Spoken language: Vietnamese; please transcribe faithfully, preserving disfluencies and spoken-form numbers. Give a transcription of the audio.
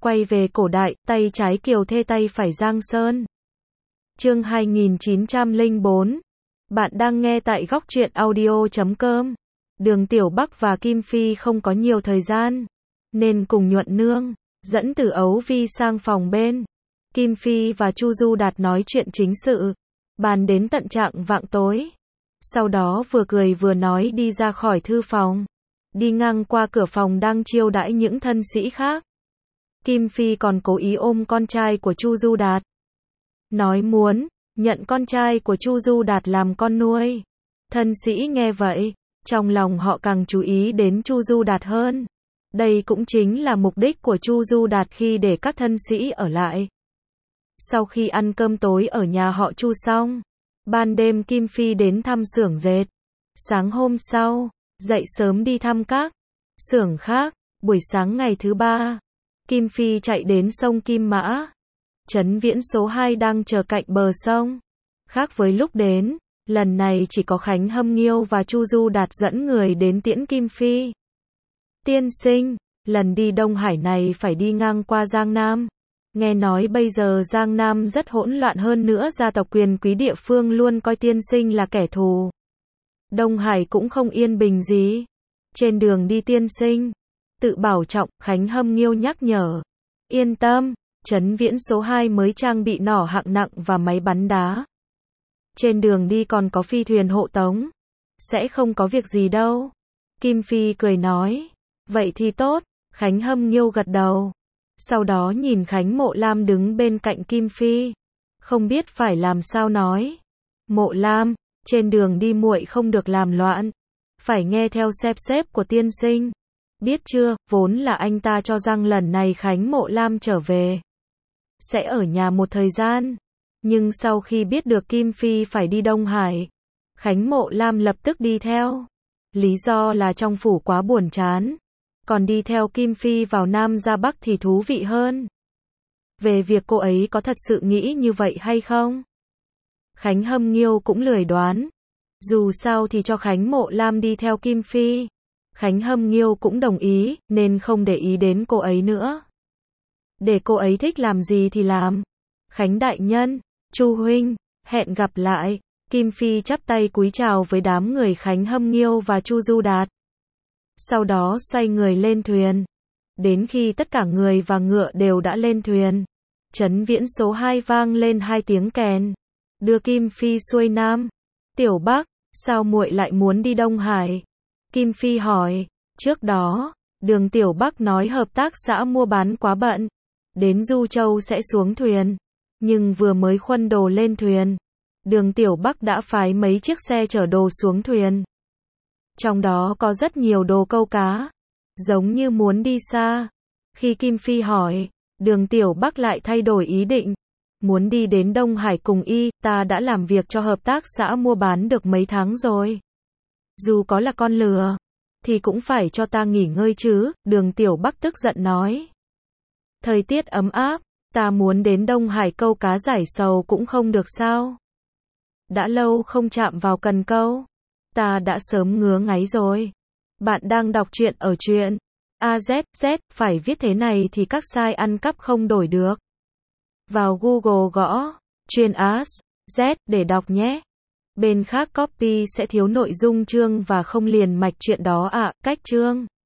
Quay về cổ đại, tay trái Kiều Thê tay phải Giang Sơn. Chương hai nghìn chín trăm lẻ bốn. Bạn đang nghe tại góc truyện audio chấm com. Đường Tiểu Bắc và Kim Phi không có nhiều thời gian, nên cùng Nhuận Nương dẫn Tử Ấu Vi sang phòng bên. Kim Phi và Chu Du Đạt nói chuyện chính sự, bàn đến tận trạng vạng tối. Sau đó vừa cười vừa nói đi ra khỏi thư phòng, đi ngang qua cửa phòng đang chiêu đãi những thân sĩ khác. Kim Phi còn cố ý ôm con trai của Chu Du Đạt, nói muốn nhận con trai của Chu Du Đạt làm con nuôi. Thân sĩ nghe vậy, trong lòng họ càng chú ý đến Chu Du Đạt hơn. Đây cũng chính là mục đích của Chu Du Đạt khi để các thân sĩ ở lại. Sau khi ăn cơm tối ở nhà họ Chu xong, ban đêm Kim Phi đến thăm xưởng dệt. Sáng hôm sau, dậy sớm đi thăm các xưởng khác. Buổi sáng ngày thứ ba, Kim Phi chạy đến sông Kim Mã. Trấn Viễn số hai đang chờ cạnh bờ sông. Khác với lúc đến, lần này chỉ có Khánh Hâm Nghiêu và Chu Du Đạt dẫn người đến tiễn Kim Phi. Tiên sinh, lần đi Đông Hải này phải đi ngang qua Giang Nam. Nghe nói bây giờ Giang Nam rất hỗn loạn, hơn nữa gia tộc quyền quý địa phương luôn coi tiên sinh là kẻ thù. Đông Hải cũng không yên bình gì. Trên đường đi tiên sinh tự bảo trọng, Khánh Hâm Nghiêu nhắc nhở. Yên tâm, Trấn Viễn số hai mới trang bị nỏ hạng nặng và máy bắn đá. Trên đường đi còn có phi thuyền hộ tống, sẽ không có việc gì đâu. Kim Phi cười nói. Vậy thì tốt. Khánh Hâm Nghiêu gật đầu. Sau đó nhìn Khánh Mộ Lam đứng bên cạnh Kim Phi, không biết phải làm sao nói. Mộ Lam, trên đường đi muội không được làm loạn, phải nghe theo sắp xếp của tiên sinh. Biết chưa? Vốn là anh ta cho rằng lần này Khánh Mộ Lam trở về sẽ ở nhà một thời gian, nhưng sau khi biết được Kim Phi phải đi Đông Hải, Khánh Mộ Lam lập tức đi theo. Lý do là trong phủ quá buồn chán, còn đi theo Kim Phi vào Nam ra Bắc thì thú vị hơn. Về việc cô ấy có thật sự nghĩ như vậy hay không, Khánh Hâm Nghiêu cũng lười đoán. Dù sao thì cho Khánh Mộ Lam đi theo Kim Phi, Khánh Hâm Nghiêu cũng đồng ý, nên không để ý đến cô ấy nữa. Để cô ấy thích làm gì thì làm. Khánh đại nhân, Chu huynh, hẹn gặp lại. Kim Phi chắp tay cúi chào với đám người Khánh Hâm Nghiêu và Chu Du Đạt. Sau đó xoay người lên thuyền. Đến khi tất cả người và ngựa đều đã lên thuyền, Trấn Viễn số hai vang lên hai tiếng kèn, đưa Kim Phi xuôi Nam. Tiểu Bắc, sao muội lại muốn đi Đông Hải? Kim Phi hỏi. Trước đó, Đường Tiểu Bắc nói hợp tác xã mua bán quá bận, đến Du Châu sẽ xuống thuyền. Nhưng vừa mới khuân đồ lên thuyền, Đường Tiểu Bắc đã phái mấy chiếc xe chở đồ xuống thuyền. Trong đó có rất nhiều đồ câu cá, giống như muốn đi xa. Khi Kim Phi hỏi, Đường Tiểu Bắc lại thay đổi ý định, muốn đi đến Đông Hải cùng y. Ta đã làm việc cho hợp tác xã mua bán được mấy tháng rồi, dù có là con lừa thì cũng phải cho ta nghỉ ngơi chứ. Đường Tiểu Bắc tức giận nói. Thời tiết ấm áp, ta muốn đến Đông Hải câu cá giải sầu cũng không được sao? Đã lâu không chạm vào cần câu, ta đã sớm ngứa ngáy rồi. Bạn đang đọc truyện ở truyện a zét zét, phải viết thế này thì các sai ăn cắp không đổi được. Vào Google gõ truyện a zét để đọc nhé. Bên khác copy sẽ thiếu nội dung chương và không liền mạch chuyện đó ạ. À, cách chương